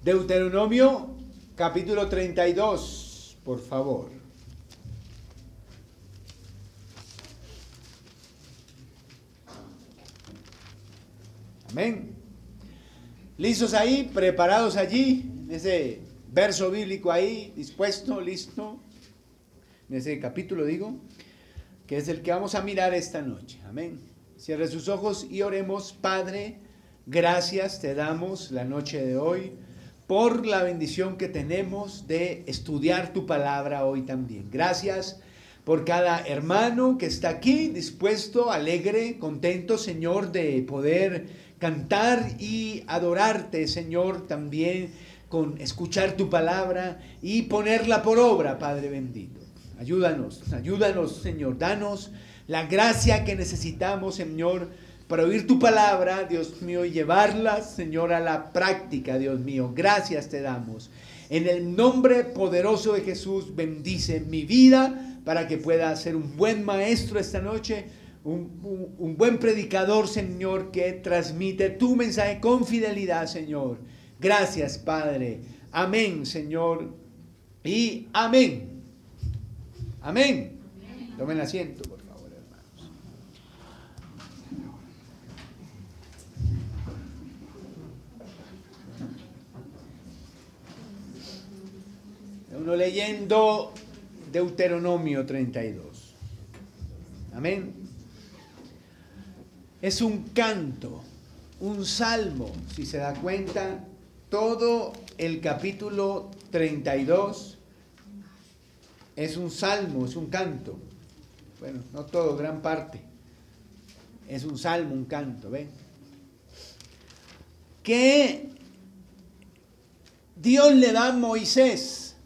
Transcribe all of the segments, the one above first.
Deuteronomio capítulo 32, por favor. Amén. ¿Listos ahí? ¿Preparados allí? Ese verso bíblico ahí, dispuesto, listo. En ese capítulo digo, que es el que vamos a mirar esta noche. Amén. Cierre sus ojos y oremos. Padre, gracias te damos la noche de hoy por la bendición que tenemos de estudiar tu palabra hoy también. Gracias por cada hermano que está aquí dispuesto, alegre, contento, Señor, de poder cantar y adorarte, Señor, también con escuchar tu palabra y ponerla por obra, Padre bendito. Ayúdanos, Señor, danos la gracia que necesitamos, Señor, para oír tu palabra, Dios mío, y llevarla, Señor, a la práctica, Dios mío. Gracias te damos. En el nombre poderoso de Jesús, bendice mi vida para que pueda ser un buen maestro esta noche, un buen predicador, Señor, que transmite tu mensaje con fidelidad, Señor. Gracias, Padre. Amén, Señor. Y amén. Amén. Tomen asiento, por favor, hermanos. Uno leyendo Deuteronomio 32. Amén. Es un canto, un salmo, si se da cuenta, todo el capítulo 32 es un salmo, es un canto. Bueno, no todo, gran parte. Es un salmo, un canto, ¿ven? Que Dios le da a Moisés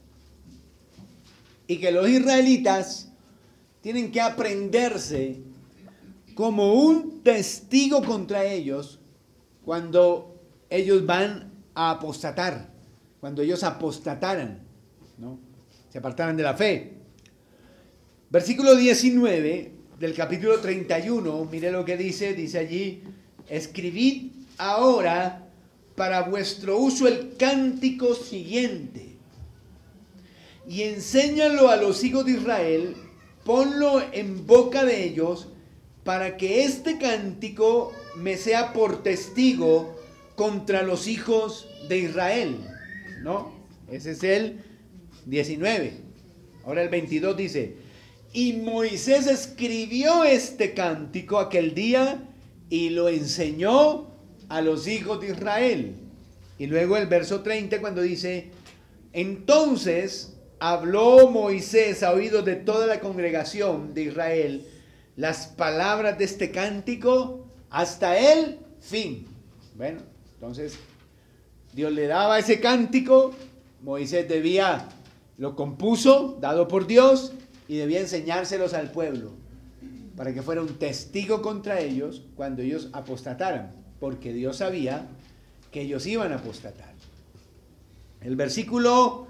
y que los israelitas tienen que aprenderse como un testigo contra ellos cuando ellos van a apostatar, cuando ellos apostataran, ¿no? Se apartaran de la fe. Versículo 19 del capítulo 31, mire lo que dice allí: escribid ahora para vuestro uso el cántico siguiente y enséñalo a los hijos de Israel, ponlo en boca de ellos, para que este cántico me sea por testigo contra los hijos de Israel, ¿no? Ese es el 19. Ahora el 22 dice: y Moisés escribió este cántico aquel día y lo enseñó a los hijos de Israel. Y luego el verso 30 cuando dice: entonces habló Moisés a oídos de toda la congregación de Israel las palabras de este cántico hasta el fin. Bueno, entonces Dios le daba ese cántico, Moisés lo compuso, dado por Dios, y debía enseñárselos al pueblo, para que fuera un testigo contra ellos cuando ellos apostataran, porque Dios sabía que ellos iban a apostatar. El versículo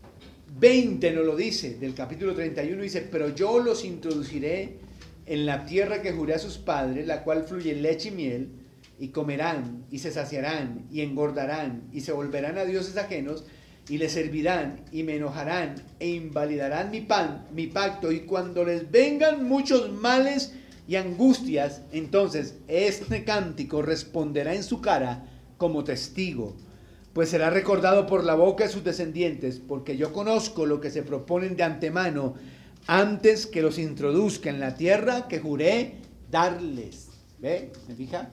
20 nos lo dice, del capítulo 31, dice: pero yo los introduciré en la tierra que juré a sus padres, la cual fluye leche y miel, y comerán, y se saciarán, y engordarán, y se volverán a dioses ajenos, y les servirán, y me enojarán, e invalidarán mi pacto, y cuando les vengan muchos males y angustias, entonces este cántico responderá en su cara como testigo, pues será recordado por la boca de sus descendientes, porque yo conozco lo que se proponen de antemano, antes que los introduzca en la tierra que juré darles. ¿Ve? ¿Me fija?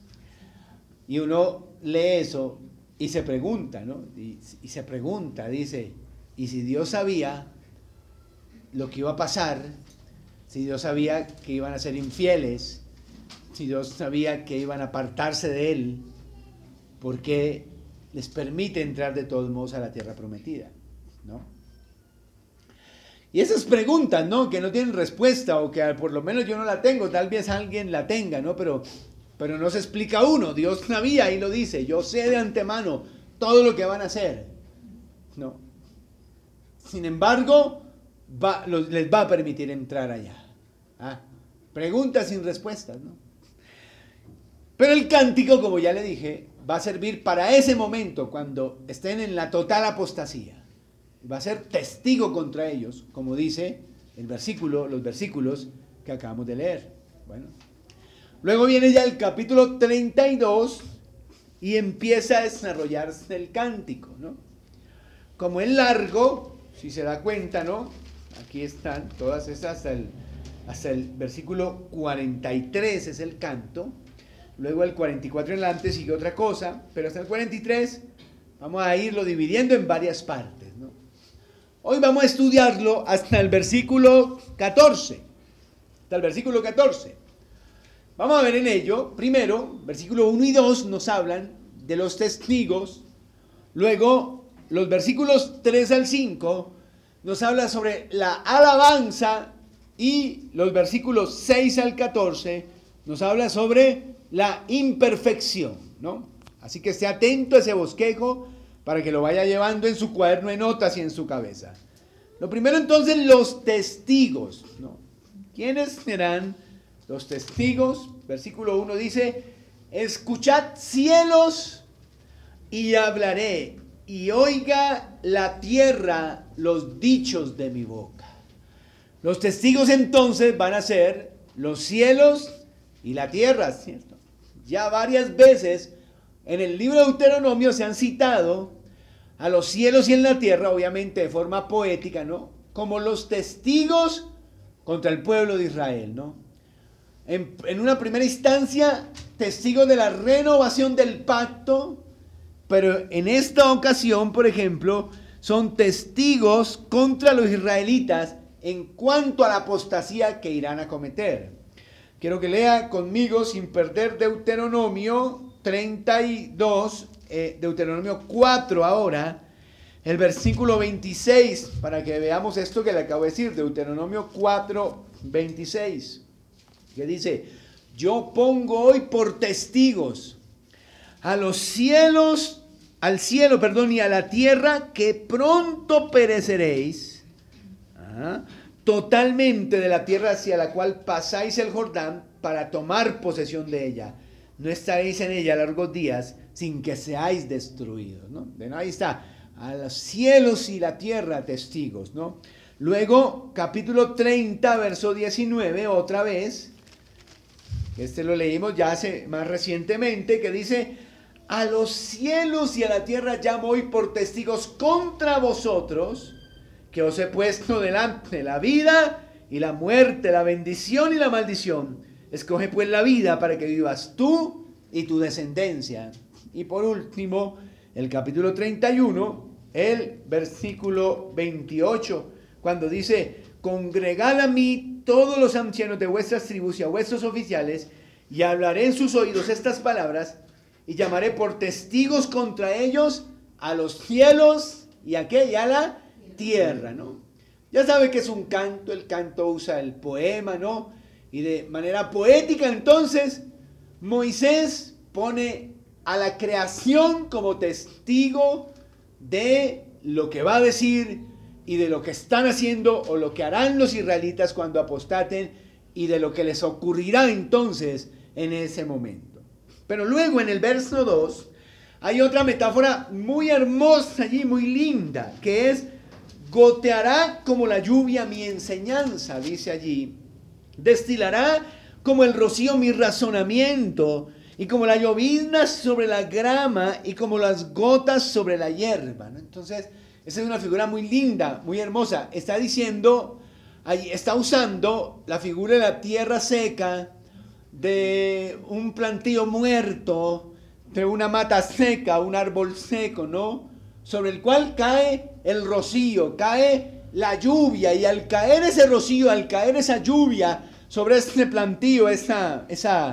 Y uno lee eso y se pregunta, ¿no? Y se pregunta, dice: ¿y si Dios sabía lo que iba a pasar? Si Dios sabía que iban a ser infieles, si Dios sabía que iban a apartarse de Él, ¿por qué les permite entrar de todos modos a la tierra prometida? ¿No? Y esas preguntas, ¿no?, que no tienen respuesta, o que por lo menos yo no la tengo, tal vez alguien la tenga, ¿no? Pero no se explica uno. Dios sabía y lo dice: yo sé de antemano todo lo que van a hacer, ¿no? Sin embargo, les va a permitir entrar allá. Preguntas sin respuestas, ¿no? Pero el cántico, como ya le dije, va a servir para ese momento, cuando estén en la total apostasía. Va a ser testigo contra ellos, como dice los versículos que acabamos de leer. Bueno, luego viene ya el capítulo 32 y empieza a desarrollarse el cántico, ¿no? Como es largo, si se da cuenta, ¿no? Aquí están todas esas hasta el versículo 43 es el canto. Luego el 44 en adelante sigue otra cosa, pero hasta el 43 vamos a irlo dividiendo en varias partes, ¿no? Hoy vamos a estudiarlo hasta el versículo 14. Hasta el versículo 14. Vamos a ver en ello, primero, versículo 1 y 2 nos hablan de los testigos. Luego, los versículos 3 al 5 nos habla sobre la alabanza. Y los versículos 6 al 14 nos habla sobre la imperfección, ¿no? Así que esté atento a ese bosquejo para que lo vaya llevando en su cuaderno de notas y en su cabeza. Lo primero entonces, los testigos, ¿no? ¿Quiénes serán los testigos? Versículo 1 dice: escuchad cielos y hablaré, y oiga la tierra los dichos de mi boca. Los testigos entonces van a ser los cielos y la tierra, ¿cierto? Ya varias veces en el libro de Deuteronomio se han citado a los cielos y en la tierra, obviamente de forma poética, ¿no? Como los testigos contra el pueblo de Israel, ¿no? En una primera instancia, testigos de la renovación del pacto, pero en esta ocasión, por ejemplo, son testigos contra los israelitas en cuanto a la apostasía que irán a cometer. Quiero que lea conmigo, sin perder, Deuteronomio 32, Deuteronomio 4 ahora, el versículo 26, para que veamos esto que le acabo de decir, Deuteronomio 4, 26, que dice: yo pongo hoy por testigos a los cielos, al cielo, perdón, y a la tierra, que pronto pereceréis, totalmente de la tierra hacia la cual pasáis el Jordán para tomar posesión de ella. No estaréis en ella largos días sin que seáis destruidos, ¿no? Ahí está, a los cielos y la tierra testigos, ¿no? Luego, capítulo 30, verso 19, otra vez, este lo leímos ya más recientemente, que dice: a los cielos y a la tierra llamo hoy por testigos contra vosotros, que os he puesto delante la vida y la muerte, la bendición y la maldición. Escoge pues la vida para que vivas tú y tu descendencia. Y por último, el capítulo 31, el versículo 28, cuando dice: congregad a mí todos los ancianos de vuestras tribus y a vuestros oficiales, y hablaré en sus oídos estas palabras, y llamaré por testigos contra ellos a los cielos y a ¿qué? Y a la tierra, ¿no? Ya sabe que es un canto, el canto usa el poema, ¿no? Y de manera poética entonces Moisés pone a la creación como testigo de lo que va a decir y de lo que están haciendo o lo que harán los israelitas cuando apostaten y de lo que les ocurrirá entonces en ese momento. Pero luego en el verso 2 hay otra metáfora muy hermosa allí, muy linda, que es: goteará como la lluvia mi enseñanza, dice allí. Destilará como el rocío mi razonamiento, y como la llovizna sobre la grama, y como las gotas sobre la hierba, ¿no? Entonces, esa es una figura muy linda, muy hermosa. Está diciendo, está usando la figura de la tierra seca, de un plantío muerto, de una mata seca, un árbol seco, ¿no? Sobre el cual cae el rocío, cae la lluvia, y al caer ese rocío, al caer esa lluvia sobre este plantío, esa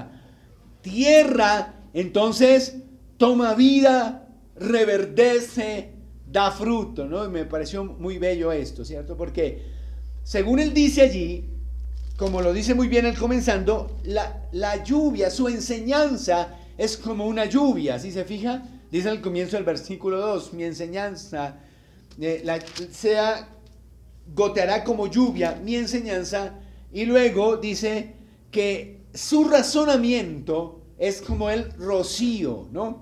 tierra, entonces toma vida, reverdece, da fruto, ¿no? Y me pareció muy bello esto, ¿cierto? Porque según él dice allí, como lo dice muy bien él comenzando, la lluvia, su enseñanza es como una lluvia, ¿sí se fija? Dice al comienzo del versículo 2, mi enseñanza goteará como lluvia, mi enseñanza, y luego dice que su razonamiento es como el rocío, ¿no?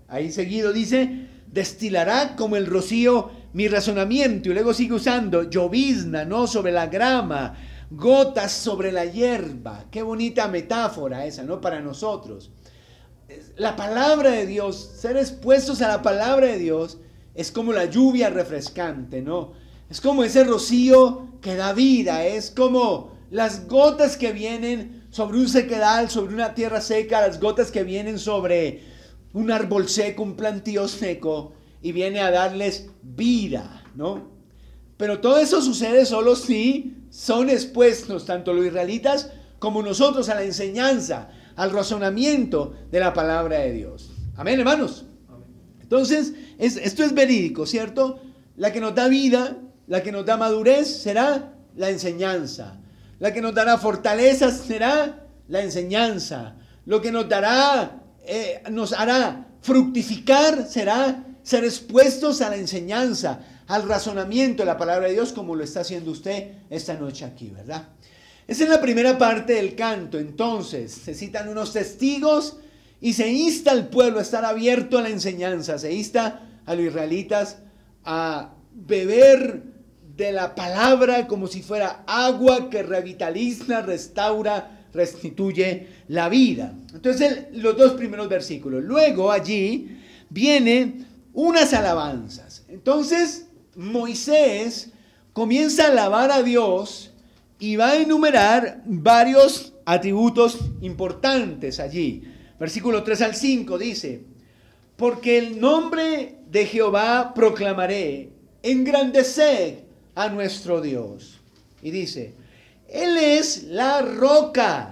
Ahí seguido dice, destilará como el rocío mi razonamiento. Y luego sigue usando llovizna, ¿no? Sobre la grama, gotas sobre la hierba. Qué bonita metáfora esa, ¿no? Para nosotros. La palabra de Dios, ser expuestos a la palabra de Dios, es como la lluvia refrescante, ¿no? Es como ese rocío que da vida, es como las gotas que vienen sobre un sequedal, sobre una tierra seca, las gotas que vienen sobre un árbol seco, un plantío seco, y viene a darles vida, ¿no? Pero todo eso sucede solo si son expuestos, tanto los israelitas como nosotros, a la enseñanza, al razonamiento de la palabra de Dios. Amén, hermanos. Entonces, esto es verídico, ¿cierto? La que nos da vida, la que nos da madurez será la enseñanza. La que nos dará fortaleza será la enseñanza. Lo que nos dará, nos hará fructificar será ser expuestos a la enseñanza, al razonamiento de la palabra de Dios, como lo está haciendo usted esta noche aquí, ¿verdad? Esa es la primera parte del canto. Entonces, se citan unos testigos y se insta al pueblo a estar abierto a la enseñanza. Se insta a los israelitas a beber de la palabra como si fuera agua que revitaliza, restaura, restituye la vida. Entonces, los dos primeros versículos. Luego allí vienen unas alabanzas. Entonces, Moisés comienza a alabar a Dios y va a enumerar varios atributos importantes allí. Versículo 3 al 5 dice, porque el nombre de Jehová proclamaré, engrandeced a nuestro Dios. Y dice, Él es la roca,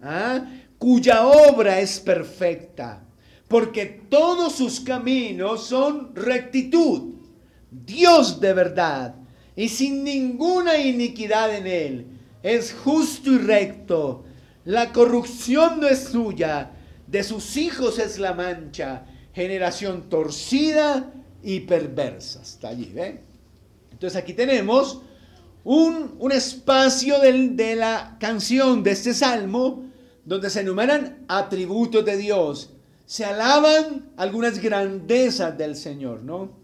cuya obra es perfecta, porque todos sus caminos son rectitud, Dios de verdad, y sin ninguna iniquidad en Él. Es justo y recto, la corrupción no es suya, de sus hijos es la mancha, generación torcida y perversa. Está allí, ¿ven? Entonces aquí tenemos un espacio de la canción, de este salmo, donde se enumeran atributos de Dios. Se alaban algunas grandezas del Señor, ¿no?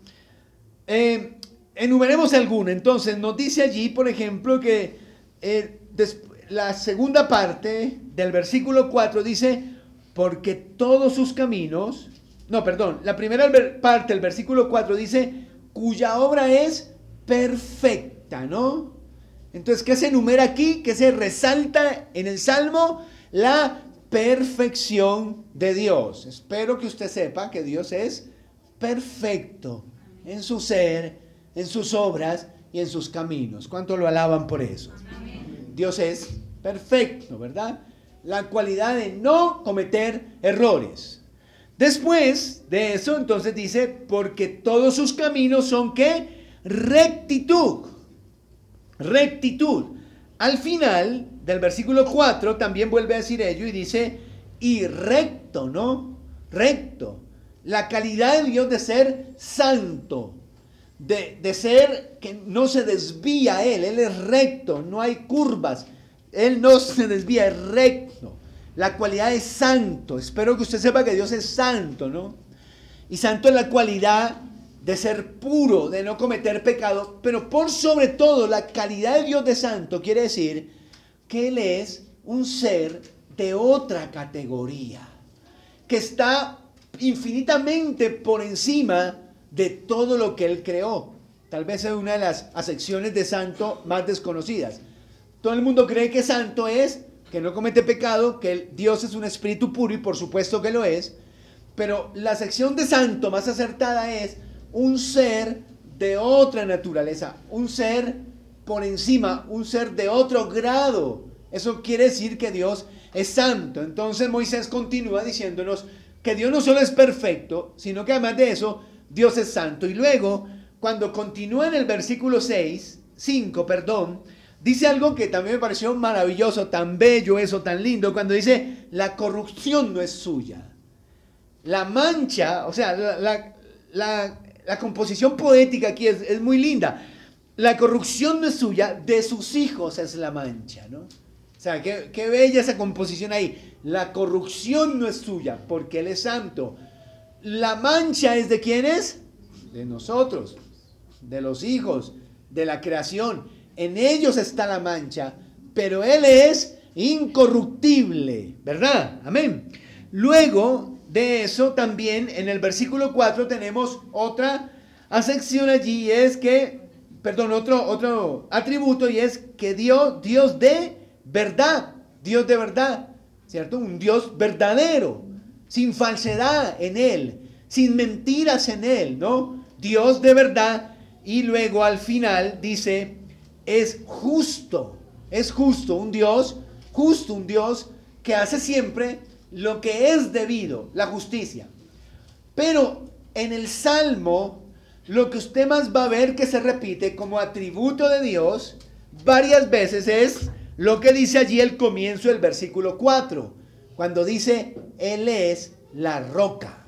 Enumeremos alguna. Entonces nos dice allí, por ejemplo, que la segunda parte del versículo 4 dice, porque todos sus caminos, la primera parte del versículo 4 dice, cuya obra es perfecta, ¿no? Entonces, ¿qué se enumera aquí? ¿Qué se resalta en el Salmo? La perfección de Dios. Espero que usted sepa que Dios es perfecto en su ser, en sus obras y en sus caminos. ¿Cuánto lo alaban por eso? Amén. Dios es perfecto, ¿verdad? La cualidad de no cometer errores. Después de eso, entonces dice, porque todos sus caminos son ¿qué? Rectitud. Rectitud. Al final del versículo 4 también vuelve a decir ello y dice, y recto, ¿no? Recto. La calidad de Dios de ser santo. De ser que no se desvía Él es recto, no hay curvas, Él no se desvía, es recto. La cualidad es santo. Espero que usted sepa que Dios es santo, ¿no? Y santo es la cualidad de ser puro, de no cometer pecado, pero por sobre todo la calidad de Dios de santo quiere decir que Él es un ser de otra categoría, que está infinitamente por encima de todo lo que Él creó. Tal vez es una de las acepciones de santo más desconocidas. Todo el mundo cree que santo es que no comete pecado, que Dios es un espíritu puro, y por supuesto que lo es, pero la acepción de santo más acertada es un ser de otra naturaleza, un ser por encima, un ser de otro grado. Eso quiere decir que Dios es santo. Entonces Moisés continúa diciéndonos que Dios no solo es perfecto, sino que además de eso, Dios es santo. Y luego, cuando continúa en el versículo 5, dice algo que también me pareció maravilloso, tan bello eso, tan lindo, cuando dice, la corrupción no es suya. La mancha, o sea, la composición poética aquí es muy linda. La corrupción no es suya, de sus hijos es la mancha, ¿no? O sea, qué bella esa composición ahí. La corrupción no es suya, porque Él es santo. la mancha es ¿de quiénes? De nosotros, de los hijos, de la creación. En ellos está la mancha, pero Él es incorruptible, ¿verdad? Amén. Luego de eso también en el versículo 4 tenemos otra acepción allí, otro atributo, y es que Dios de verdad, ¿cierto? Un Dios verdadero, sin falsedad en Él, sin mentiras en Él, ¿no? Dios de verdad. Y luego al final dice, es justo, un Dios justo, un Dios que hace siempre lo que es debido, la justicia. Pero en el Salmo, lo que usted más va a ver que se repite como atributo de Dios varias veces es lo que dice allí el comienzo del versículo 4, cuando dice, Él es la roca.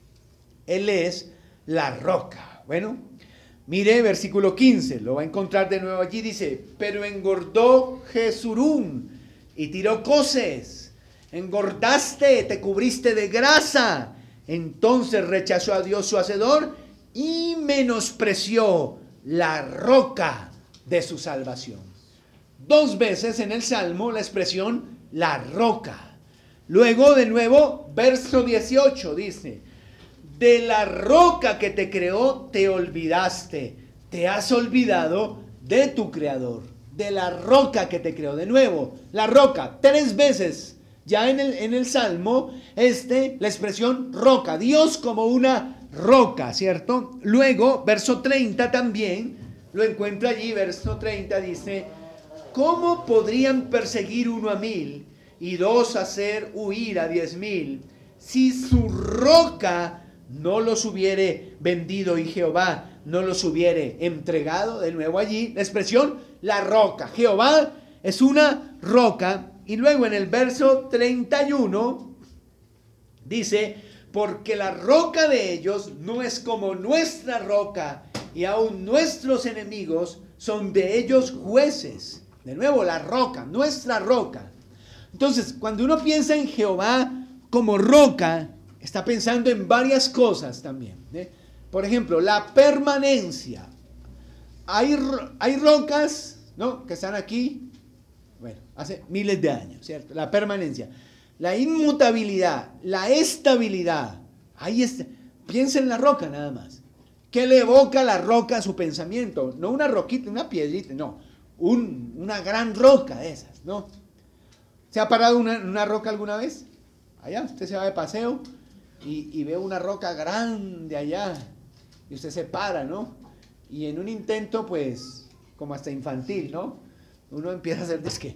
Él es la roca. Bueno, mire versículo 15, lo va a encontrar de nuevo allí, dice, pero engordó Jesurún y tiró coces, engordaste, te cubriste de grasa, entonces rechazó a Dios su hacedor y menospreció la roca de su salvación. 2 veces en el Salmo la expresión la roca. Luego de nuevo, verso 18 dice, de la roca que te creó te olvidaste, te has olvidado de tu creador, de la roca que te creó. De nuevo, la roca, 3 veces ya en el Salmo, la expresión roca, Dios como una roca, ¿cierto? Luego, verso 30 también, lo encuentra allí, verso 30 dice, ¿cómo podrían perseguir 1 a 1000 y 2 hacer huir a 10,000 si su roca no los hubiere vendido y Jehová no los hubiere entregado? De nuevo allí, la expresión, la roca. Jehová es una roca. Y luego en el verso 31 dice, porque la roca de ellos no es como nuestra roca, y aún nuestros enemigos son de ellos jueces. De nuevo, la roca, nuestra roca. Entonces, cuando uno piensa en Jehová como roca, está pensando en varias cosas también, ¿eh? Por ejemplo, la permanencia. Hay rocas, ¿no?, que están aquí, bueno, hace miles de años, ¿cierto? La permanencia, la inmutabilidad, la estabilidad. Ahí está. Piensa en la roca nada más. ¿Qué le evoca la roca a su pensamiento? No una roquita, una piedrita, no. Una gran roca de esas, ¿no? ¿Se ha parado una roca alguna vez? Allá, usted se va de paseo y ve una roca grande allá y usted se para, ¿no? Y en un intento, pues, como hasta infantil, ¿no?, uno empieza a hacer disque,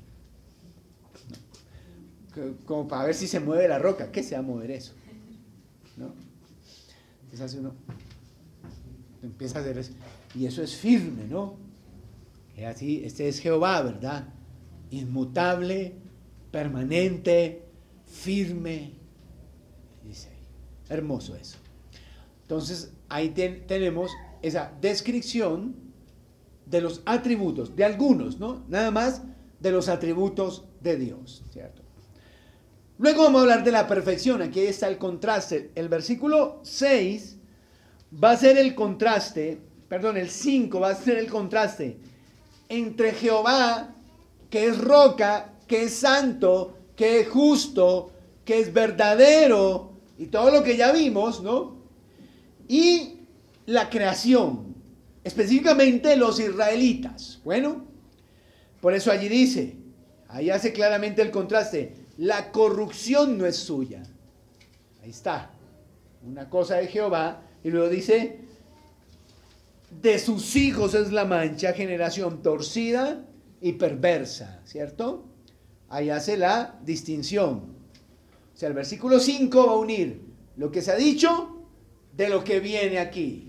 ¿no?, como para ver si se mueve la roca. ¿Qué se va a mover eso?, ¿no? Entonces hace uno, empieza a hacer eso, y eso es firme, ¿no? Y así, este es Jehová, ¿verdad? Inmutable, permanente, firme. Dice, hermoso eso. Entonces, ahí tenemos esa descripción de los atributos, de algunos, ¿no? Nada más de los atributos de Dios, ¿cierto? Luego vamos a hablar de la perfección. Aquí está el contraste. El versículo 6 va a ser el contraste, el 5 va a ser el contraste entre Jehová, que es roca, que es santo, que es justo, que es verdadero, y todo lo que ya vimos, ¿no?, y la creación, específicamente los israelitas. Bueno, por eso allí dice, ahí hace claramente el contraste, la corrupción no es suya. Ahí está, una cosa de Jehová, y luego dice, de sus hijos es la mancha, generación torcida y perversa, ¿cierto? Ahí hace la distinción. O sea, el versículo 5 va a unir lo que se ha dicho de lo que viene aquí.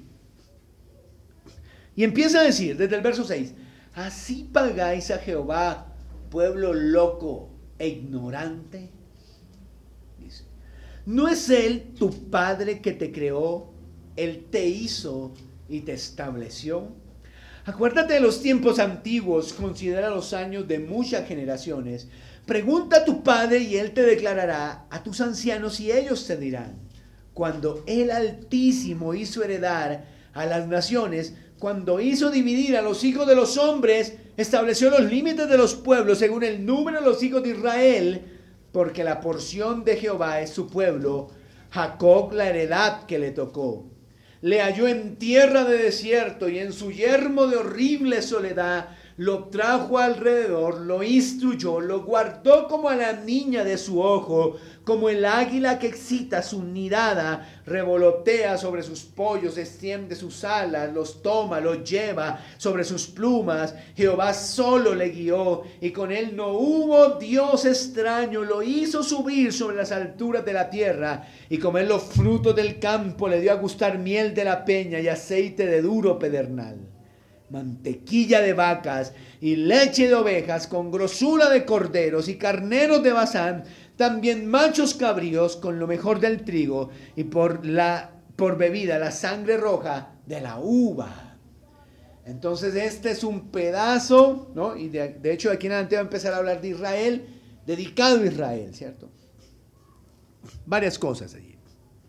Y empieza a decir, desde el verso 6, así pagáis a Jehová, pueblo loco e ignorante. Dice, ¿no es Él tu Padre que te creó? Él te hizo y te estableció. Acuérdate de los tiempos antiguos, considera los años de muchas generaciones. Pregunta a tu padre y él te declarará, a tus ancianos y ellos te dirán. cuando el Altísimo hizo heredar a las naciones, cuando hizo dividir a los hijos de los hombres, estableció los límites de los pueblos según el número de los hijos de Israel, porque la porción de Jehová es su pueblo, Jacob la heredad que le tocó. Le halló en tierra de desierto y en su yermo de horrible soledad. Lo trajo alrededor, lo instruyó, lo guardó como a la niña de su ojo, como el águila que excita su nidada, revolotea sobre sus pollos, extiende sus alas, los toma, los lleva sobre sus plumas. Jehová solo le guió y con él no hubo Dios extraño. Lo hizo subir sobre las alturas de la tierra y comer los frutos del campo. Le dio a gustar miel de la peña y aceite de duro pedernal, mantequilla de vacas y leche de ovejas, con grosura de corderos y carneros de Basán, también machos cabríos con lo mejor del trigo, y por bebida la sangre roja de la uva. Entonces este es un pedazo, ¿no? Y de hecho aquí en adelante va a empezar a hablar de Israel, dedicado a Israel, ¿cierto? Varias cosas allí.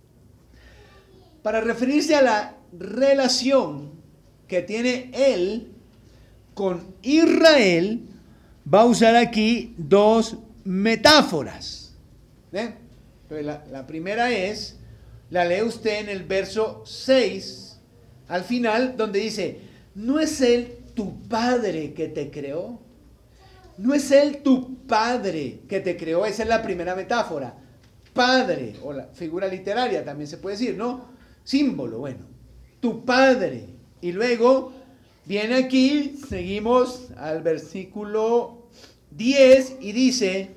Para referirse a la relación que tiene él con Israel, va a usar aquí dos metáforas. Entonces, la primera es, la lee usted en el verso 6, al final, donde dice: ¿no es él tu padre que te creó? ¿No es él tu padre que te creó? Esa es la primera metáfora. Padre, o la figura literaria también se puede decir, ¿no? Símbolo, bueno, tu padre. Y luego viene aquí, seguimos al versículo 10 y dice: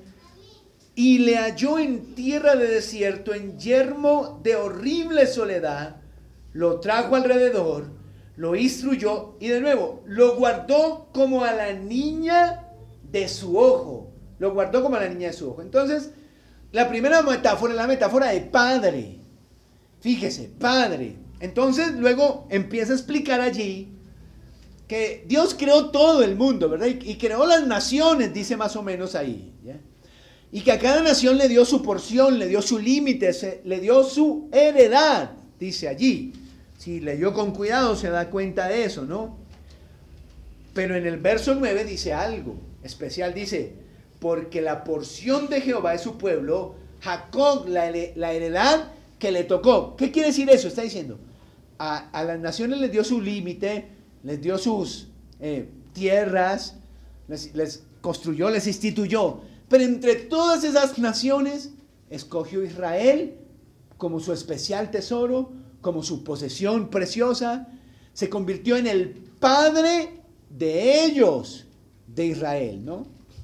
y le halló en tierra de desierto, en yermo de horrible soledad, lo trajo alrededor, lo instruyó y de nuevo lo guardó como a la niña de su ojo. Lo guardó como a la niña de su ojo. Entonces, la primera metáfora es la metáfora de padre. Fíjese, padre. Entonces luego empieza a explicar allí que Dios creó todo el mundo, ¿verdad? Y creó las naciones, dice más o menos ahí, ¿ya? Y que a cada nación le dio su porción, le dio su límite, le dio su heredad, dice allí. Si leyó con cuidado se da cuenta de eso, ¿no? Pero en el verso 9 dice algo especial, dice: porque la porción de Jehová es su pueblo, Jacob la heredad que le tocó. ¿Qué quiere decir eso? Está diciendo, a las naciones les dio su límite, les dio sus tierras, les construyó, les instituyó. Pero entre todas esas naciones, escogió Israel como su especial tesoro, como su posesión preciosa. Se convirtió en el padre de ellos, de Israel, ¿no?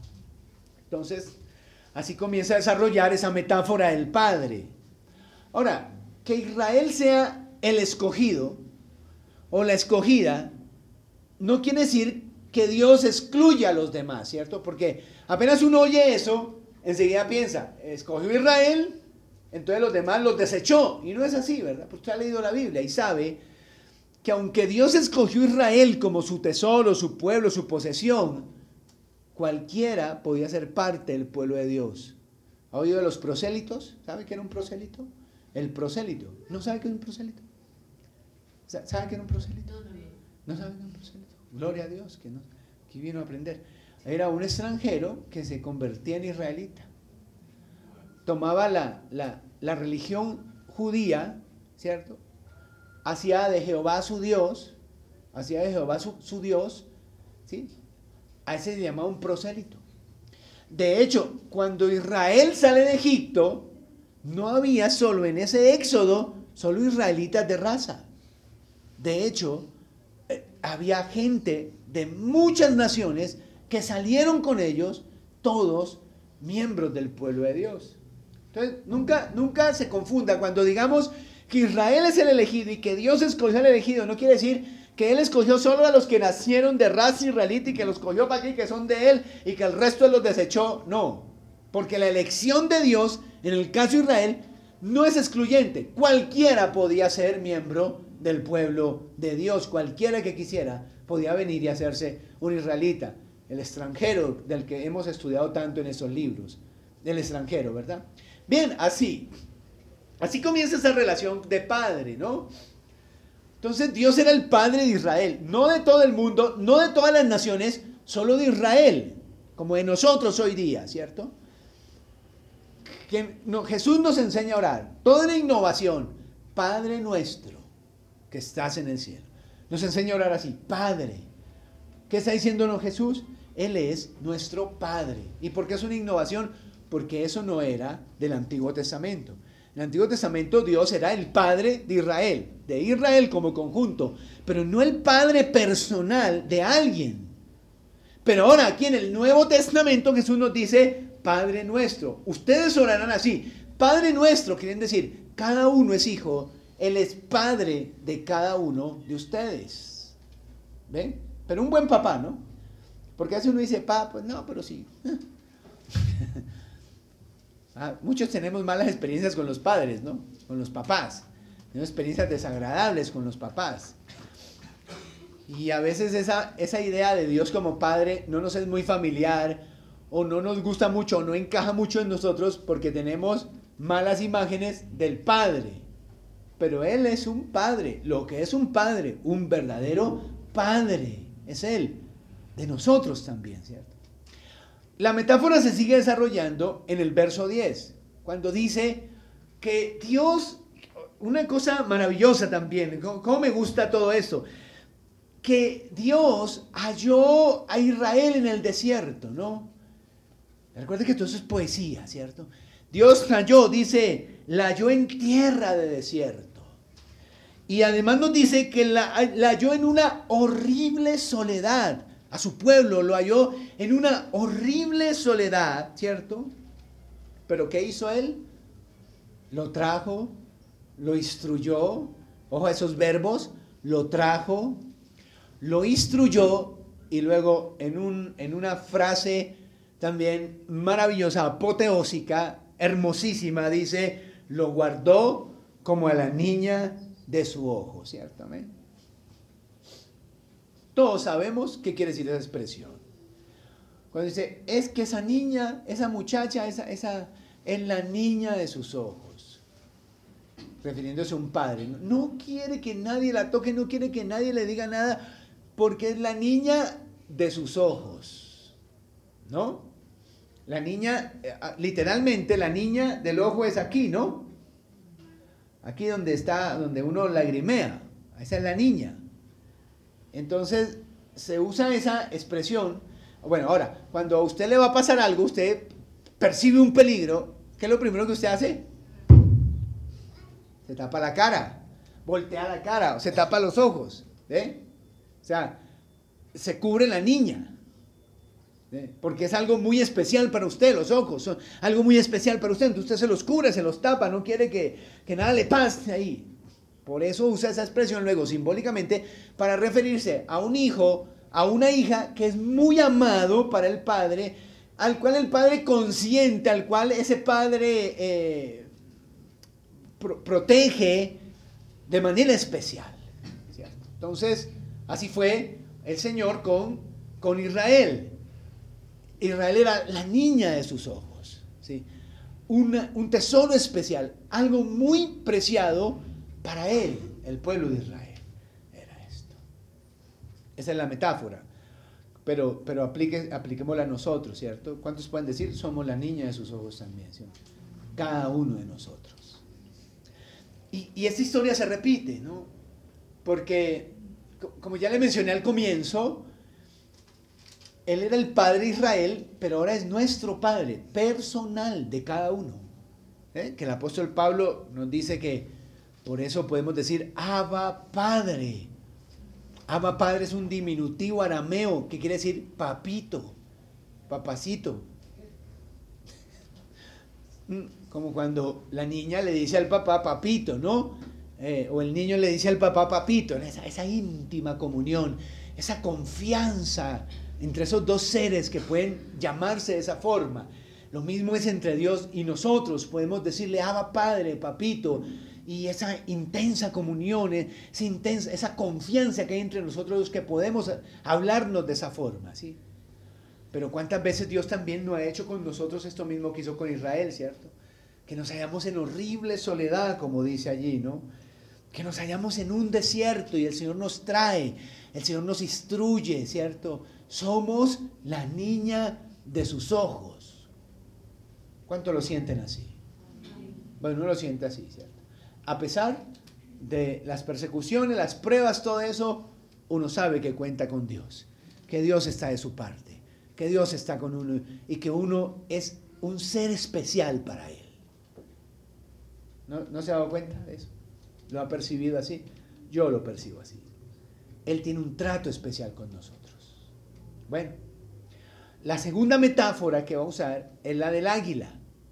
Entonces, así comienza a desarrollar esa metáfora del padre. Ahora, que Israel sea el escogido o la escogida, no quiere decir que Dios excluya a los demás, ¿cierto? Porque apenas uno oye eso, enseguida piensa: escogió Israel, entonces los demás los desechó. Y no es así, ¿verdad? Porque usted ha leído la Biblia y sabe que aunque Dios escogió Israel como su tesoro, su pueblo, su posesión, cualquiera podía ser parte del pueblo de Dios. ¿Ha oído de los prosélitos? ¿Sabe qué era un prosélito? El prosélito. ¿No sabe qué es un prosélito? ¿Sabe qué era un prosélito? ¿No sabe qué es un prosélito? Gloria a Dios, que vino a aprender. Era un extranjero que se convertía en israelita. Tomaba la religión judía, ¿cierto? Hacía de Jehová su Dios, hacía de Jehová su Dios, ¿sí? A ese se llamaba un prosélito. De hecho, cuando Israel sale de Egipto, no había solo en ese éxodo, solo israelitas de raza. De hecho, había gente de muchas naciones que salieron con ellos, todos miembros del pueblo de Dios. Entonces, nunca se confunda. Cuando digamos que Israel es el elegido y que Dios escogió al elegido, no quiere decir que Él escogió solo a los que nacieron de raza israelita y que los cogió para aquí, que son de Él, y que el resto Él los desechó. No, porque la elección de Dios, en el caso de Israel, no es excluyente. Cualquiera podía ser miembro del pueblo de Dios. Cualquiera que quisiera podía venir y hacerse un israelita. El extranjero del que hemos estudiado tanto en esos libros. El extranjero, ¿verdad? Bien, así. Así comienza esa relación de padre, ¿no? Entonces Dios era el padre de Israel, no de todo el mundo, no de todas las naciones, solo de Israel, como de nosotros hoy día, ¿cierto? Jesús nos enseña a orar, toda la innovación, Padre nuestro que estás en el cielo. Nos enseña a orar así, Padre. ¿Qué está diciéndonos Jesús? Él es nuestro Padre. ¿Y por qué es una innovación? Porque eso no era del Antiguo Testamento. En el Antiguo Testamento Dios era el Padre de Israel como conjunto, pero no el Padre personal de alguien. Pero ahora aquí en el Nuevo Testamento Jesús nos dice, Padre nuestro. Ustedes orarán así, Padre nuestro, quieren decir, cada uno es hijo, Él es Padre de cada uno de ustedes. ¿Ven? Pero un buen papá, ¿no? Porque a veces uno dice, pues no, pero sí. Muchos tenemos malas experiencias con los padres, ¿no? Con los papás. Tenemos experiencias desagradables con los papás. Y a veces esa idea de Dios como Padre no nos es muy familiar, o no nos gusta mucho, o no encaja mucho en nosotros porque tenemos malas imágenes del Padre. Pero Él es un Padre. Lo que es un Padre, un verdadero Padre, es Él. De nosotros también, ¿cierto? La metáfora se sigue desarrollando en el verso 10, cuando dice que Dios, una cosa maravillosa también, ¿cómo me gusta todo esto? Que Dios halló a Israel en el desierto, ¿no? Recuerda que todo eso es poesía, ¿cierto? Dios halló, dice, la halló en tierra de desierto. Y además nos dice que la halló en una horrible soledad. A su pueblo lo halló en una horrible soledad, ¿cierto? Pero ¿qué hizo él? Lo trajo, lo instruyó. Ojo a esos verbos. Lo trajo, lo instruyó y luego en una frase también maravillosa, apoteósica, hermosísima, dice, lo guardó como a la niña de su ojo, ¿ciertamente? Todos sabemos qué quiere decir esa expresión. Cuando dice, es que esa niña, esa muchacha, esa es la niña de sus ojos. Refiriéndose a un padre. No quiere que nadie la toque, no quiere que nadie le diga nada, porque es la niña de sus ojos. ¿No? La niña, literalmente la niña del ojo es aquí, ¿no? Aquí donde uno lagrimea. Esa es la niña. Entonces, se usa esa expresión. Bueno, ahora, cuando a usted le va a pasar algo, usted percibe un peligro, ¿qué es lo primero que usted hace? Se tapa la cara, voltea la cara, o se tapa los ojos, ¿ve? O sea, se cubre la niña, ¿ve? Porque es algo muy especial para usted, los ojos son algo muy especial para usted, entonces usted se los cubre, se los tapa, no quiere que nada le pase ahí. Por eso usa esa expresión luego simbólicamente para referirse a un hijo, a una hija que es muy amado para el padre, al cual el padre consiente, al cual ese padre protege de manera especial, ¿cierto? Entonces, así fue el Señor con Israel. Israel era la niña de sus ojos, ¿sí? Un tesoro especial, algo muy preciado para él, el pueblo de Israel. Era esto. Esa es la metáfora. Pero apliquémosla a nosotros, ¿cierto? ¿Cuántos pueden decir? Somos la niña de sus ojos también, ¿sí? Cada uno de nosotros. Y esta historia se repite, ¿no? Porque, como ya le mencioné al comienzo, Él era el Padre de Israel, pero ahora es nuestro Padre, personal de cada uno. Que el apóstol Pablo nos dice que por eso podemos decir Abba Padre. Abba Padre es un diminutivo arameo que quiere decir papito, papacito. Como cuando la niña le dice al papá papito, ¿no? O el niño le dice al papá papito. Esa íntima comunión, esa confianza entre esos dos seres que pueden llamarse de esa forma. Lo mismo es entre Dios y nosotros. Podemos decirle Abba Padre, papito. Y esa intensa comunión, esa confianza que hay entre nosotros que podemos hablarnos de esa forma, ¿sí? Pero cuántas veces Dios también no ha hecho con nosotros esto mismo que hizo con Israel, ¿cierto? que nos hallamos en horrible soledad, como dice allí, ¿no? Que nos hallamos en un desierto y el Señor nos trae, el Señor nos instruye, ¿cierto? Somos la niña de sus ojos. ¿Cuánto lo sienten así? Bueno, uno lo siente así, ¿cierto? A pesar de las persecuciones, las pruebas, todo eso, uno sabe que cuenta con Dios, que Dios está de su parte, que Dios está con uno y que uno es un ser especial para Él. ¿No se ha dado cuenta de eso? ¿Lo ha percibido así? Yo lo percibo así. Él tiene un trato especial con nosotros. Bueno, la segunda metáfora que va a usar es la del águila,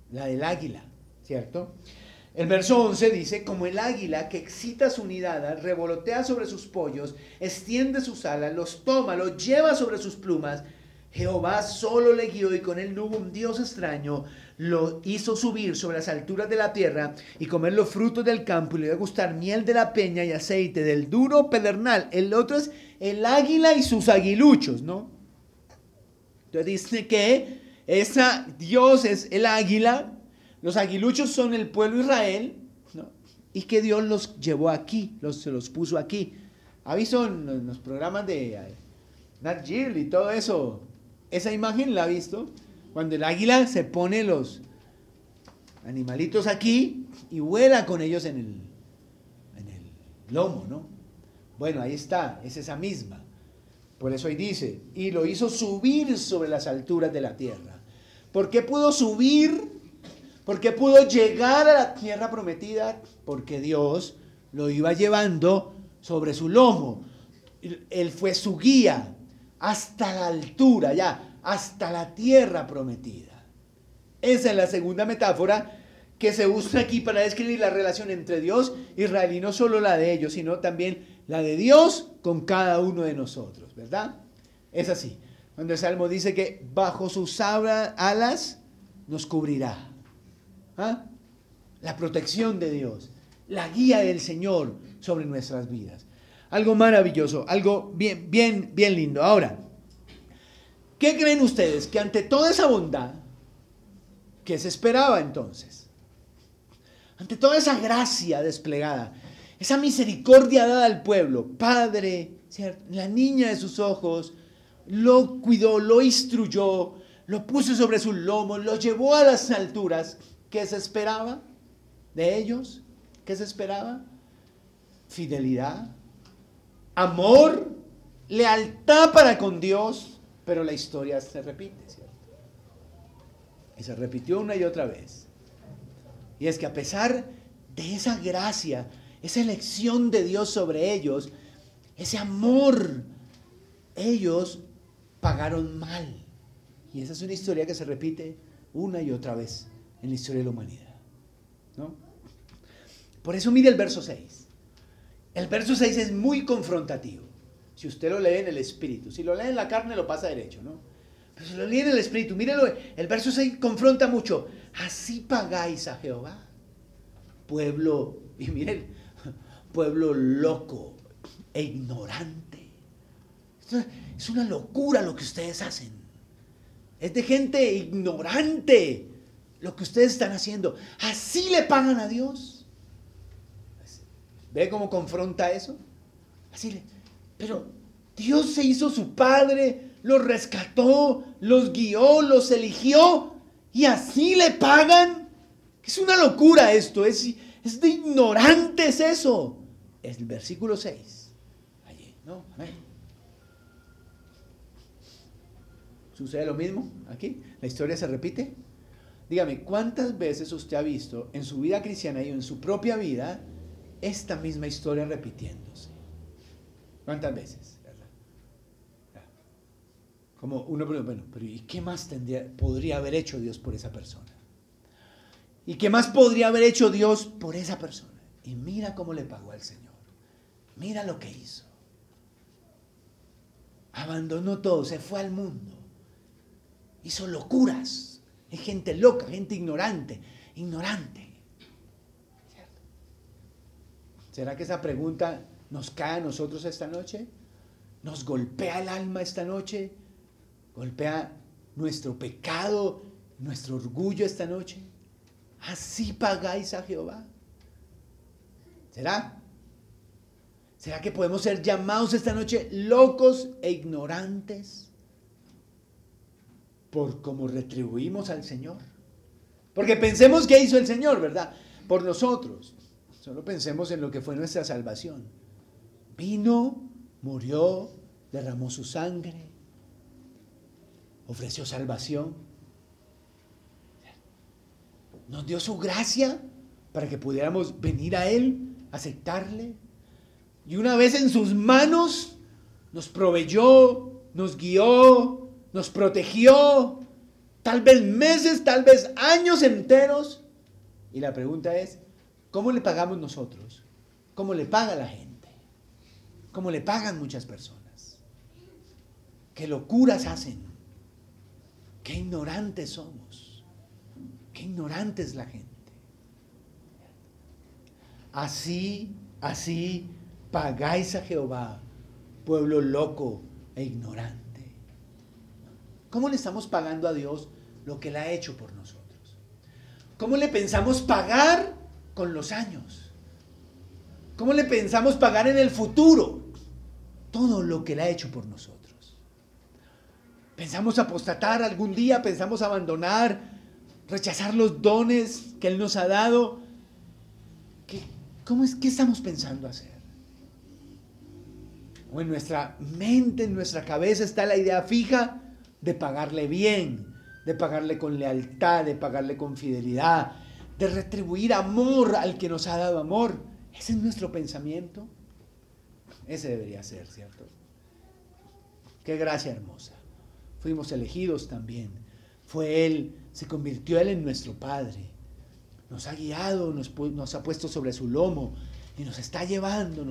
¿cierto? El verso 11 dice, como el águila que excita su nidada, revolotea sobre sus pollos, extiende sus alas, los toma, los lleva sobre sus plumas, Jehová solo le guió y con él no hubo un Dios extraño, lo hizo subir sobre las alturas de la tierra y comer los frutos del campo y le dio a gustar miel de la peña y aceite del duro pedernal. El otro es el águila y sus aguiluchos, ¿no? Entonces dice que Dios es el águila, los aguiluchos son el pueblo de Israel, ¿no? Y que Dios los llevó aquí, se los puso aquí. ¿Ha visto en los programas de Nat Geo y todo eso? Esa imagen la ha visto, cuando el águila se pone los animalitos aquí y vuela con ellos en el lomo, ¿no? Bueno, ahí está, es esa misma. Por eso ahí dice, y lo hizo subir sobre las alturas de la tierra. ¿Por qué pudo subir? ¿Por qué pudo llegar a la tierra prometida? Porque Dios lo iba llevando sobre su lomo. Él fue su guía hasta la altura, ya, hasta la tierra prometida. Esa es la segunda metáfora que se usa aquí para describir la relación entre Dios e Israel, y no solo la de ellos, sino también la de Dios con cada uno de nosotros, ¿verdad? Es así. Cuando el Salmo dice que bajo sus alas nos cubrirá. ¿Ah? La protección de Dios, la guía del Señor sobre nuestras vidas. Algo maravilloso, algo bien, bien, bien lindo. Ahora, ¿qué creen ustedes? Que ante toda esa bondad, ¿qué se esperaba entonces? Ante toda esa gracia desplegada, esa misericordia dada al pueblo, Padre, ¿cierto? La niña de sus ojos, lo cuidó, lo instruyó, lo puso sobre sus lomos, lo llevó a las alturas. ¿Qué se esperaba de ellos? ¿Qué se esperaba? Fidelidad, amor, lealtad para con Dios, pero la historia se repite, ¿cierto? Y se repitió una y otra vez. Y es que a pesar de esa gracia, esa elección de Dios sobre ellos, ese amor, ellos pagaron mal. Y esa es una historia que se repite una y otra vez en la historia de la humanidad, ¿no? Por eso mire el verso 6. El verso 6 es muy confrontativo. Si usted lo lee en el Espíritu, si lo lee en la carne lo pasa derecho, ¿no? Pero si lo lee en el Espíritu, mírelo, el verso 6 confronta mucho. Así pagáis a Jehová, pueblo, y miren, pueblo loco e ignorante. Es una locura lo que ustedes hacen. Es de gente ignorante lo que ustedes están haciendo. Así le pagan a Dios. ¿Ve cómo confronta eso? Pero Dios se hizo su padre, los rescató, los guió, los eligió, y así le pagan. Es una locura esto, es de ignorantes eso. Es el versículo 6. Allí, ¿no? Amén. ¿Sucede lo mismo aquí? ¿La historia se repite? Dígame, ¿cuántas veces usted ha visto en su vida cristiana y en su propia vida esta misma historia repitiéndose? ¿Cuántas veces? ¿Verdad? Como uno, bueno, pero ¿y qué más podría haber hecho Dios por esa persona? ¿Y qué más podría haber hecho Dios por esa persona? Y mira cómo le pagó al Señor. Mira lo que hizo. Abandonó todo, se fue al mundo. Hizo locuras. Es gente loca, gente ignorante. ¿Cierto? ¿Será que esa pregunta nos cae a nosotros esta noche? ¿Nos golpea el alma esta noche? ¿Golpea nuestro pecado, nuestro orgullo esta noche? ¿Así pagáis a Jehová? ¿Será? ¿Será que podemos ser llamados esta noche locos e ignorantes por cómo retribuimos al Señor? Porque pensemos qué hizo el Señor, ¿verdad? Por nosotros. Solo pensemos en lo que fue nuestra salvación. Vino, murió, derramó su sangre, ofreció salvación. Nos dio su gracia para que pudiéramos venir a Él, aceptarle. Y una vez en sus manos nos proveyó, nos guió, nos protegió, tal vez meses, tal vez años enteros. Y la pregunta es, ¿cómo le pagamos nosotros? ¿Cómo le paga la gente? ¿Cómo le pagan muchas personas? ¿Qué locuras hacen? ¿Qué ignorantes somos? ¿Qué ignorante es la gente? Así pagáis a Jehová, pueblo loco e ignorante. ¿Cómo le estamos pagando a Dios lo que Él ha hecho por nosotros? ¿Cómo le pensamos pagar con los años? ¿Cómo le pensamos pagar en el futuro todo lo que Él ha hecho por nosotros? ¿Pensamos apostatar algún día? ¿Pensamos abandonar, rechazar los dones que Él nos ha dado? ¿Qué estamos pensando hacer? O en nuestra mente, en nuestra cabeza está la idea fija de pagarle bien, de pagarle con lealtad, de pagarle con fidelidad, de retribuir amor al que nos ha dado amor. ¿Ese es nuestro pensamiento? Ese debería ser, ¿cierto? Qué gracia hermosa. Fuimos elegidos también. Fue Él, se convirtió Él en nuestro Padre. Nos ha guiado, nos ha puesto sobre su lomo y nos está llevando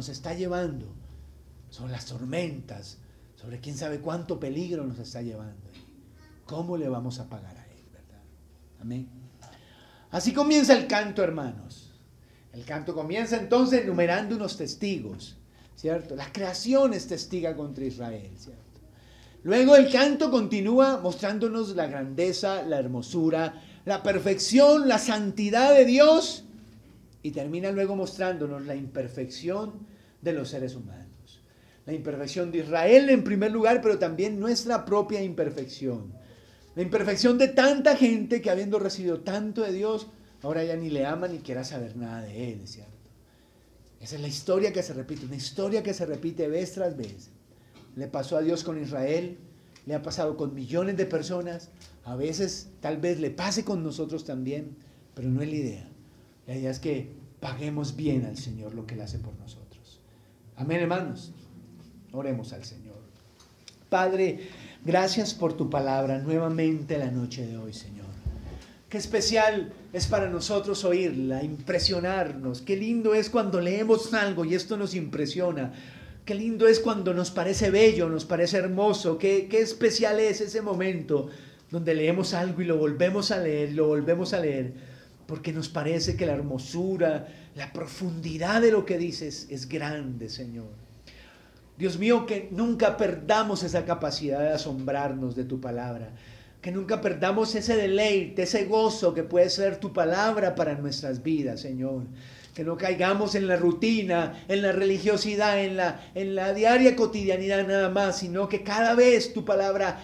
sobre las tormentas, sobre quién sabe cuánto peligro nos está llevando. ¿Cómo le vamos a pagar a Él, verdad? Amén. Así comienza el canto, hermanos. El canto comienza entonces enumerando unos testigos, ¿cierto? La creación es testiga contra Israel, ¿cierto? Luego el canto continúa mostrándonos la grandeza, la hermosura, la perfección, la santidad de Dios, y termina luego mostrándonos la imperfección de los seres humanos. La imperfección de Israel en primer lugar, pero también nuestra propia imperfección. La imperfección de tanta gente que habiendo recibido tanto de Dios, ahora ya ni le ama ni quiera saber nada de Él, ¿cierto? Esa es la historia que se repite, una historia que se repite vez tras vez. Le pasó a Dios con Israel, le ha pasado con millones de personas, a veces tal vez le pase con nosotros también, pero no es la idea. La idea es que paguemos bien al Señor lo que Él hace por nosotros. Amén, hermanos. Oremos al Señor. Padre, gracias por tu palabra nuevamente la noche de hoy, Señor. Qué especial es para nosotros oírla, impresionarnos. Qué lindo es cuando leemos algo y esto nos impresiona. Qué lindo es cuando nos parece bello, nos parece hermoso. Qué especial es ese momento donde leemos algo y lo volvemos a leer, porque nos parece que la hermosura, la profundidad de lo que dices es grande, Señor. Dios mío, que nunca perdamos esa capacidad de asombrarnos de tu palabra, que nunca perdamos ese deleite, ese gozo que puede ser tu palabra para nuestras vidas, Señor. Que no caigamos en la rutina, en la religiosidad, en la diaria cotidianidad nada más, sino que cada vez tu palabra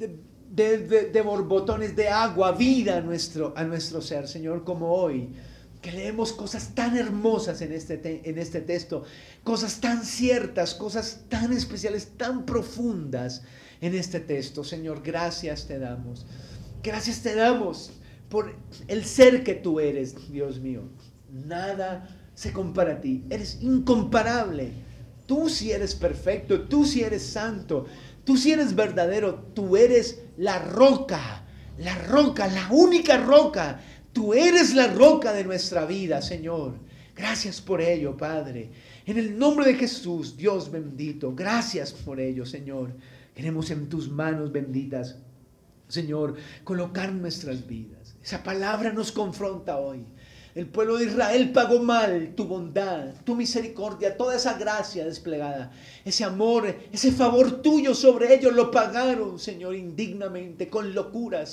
de borbotones de agua, vida a nuestro ser, Señor, como hoy. Que leemos cosas tan hermosas en este texto, cosas tan ciertas, cosas tan especiales, tan profundas en este texto. Señor, gracias te damos. Gracias te damos por el ser que tú eres, Dios mío. Nada se compara a ti. Eres incomparable. Tú sí eres perfecto, tú sí eres santo, tú sí eres verdadero. Tú eres la roca, la única roca. Tú eres la roca de nuestra vida, Señor. Gracias por ello, Padre. En el nombre de Jesús, Dios bendito, gracias por ello, Señor. Queremos en tus manos benditas, Señor, colocar nuestras vidas. Esa palabra nos confronta hoy. El pueblo de Israel pagó mal tu bondad, tu misericordia, toda esa gracia desplegada, ese amor, ese favor tuyo sobre ellos lo pagaron, Señor, indignamente, con locuras,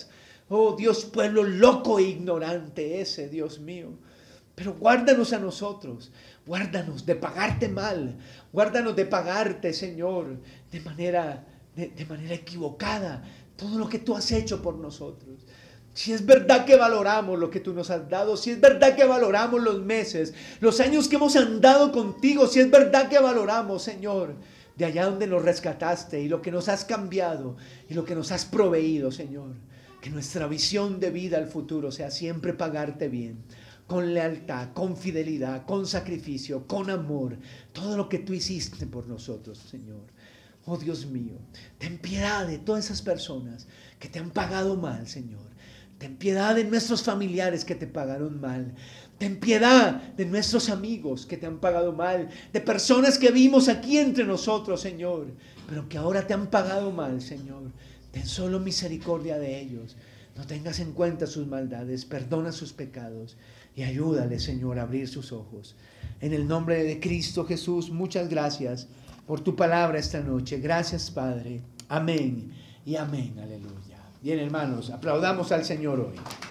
Oh Dios, pueblo loco e ignorante ese, Dios mío. Pero guárdanos a nosotros, guárdanos de pagarte mal, guárdanos de pagarte, Señor, de manera equivocada, todo lo que tú has hecho por nosotros. Si es verdad que valoramos lo que tú nos has dado, si es verdad que valoramos los meses, los años que hemos andado contigo, si es verdad que valoramos, Señor, de allá donde nos rescataste y lo que nos has cambiado y lo que nos has proveído, Señor. Que nuestra visión de vida al futuro sea siempre pagarte bien, con lealtad, con fidelidad, con sacrificio, con amor, todo lo que tú hiciste por nosotros, Señor. Oh Dios mío, ten piedad de todas esas personas que te han pagado mal, Señor. Ten piedad de nuestros familiares que te pagaron mal. Ten piedad de nuestros amigos que te han pagado mal. De personas que vimos aquí entre nosotros, Señor, pero que ahora te han pagado mal, Señor. Ten solo misericordia de ellos. No tengas en cuenta sus maldades. Perdona sus pecados. Y ayúdale, Señor, a abrir sus ojos. En el nombre de Cristo Jesús, muchas gracias por tu palabra esta noche. Gracias, Padre. Amén y amén. Aleluya. Bien, hermanos, aplaudamos al Señor hoy.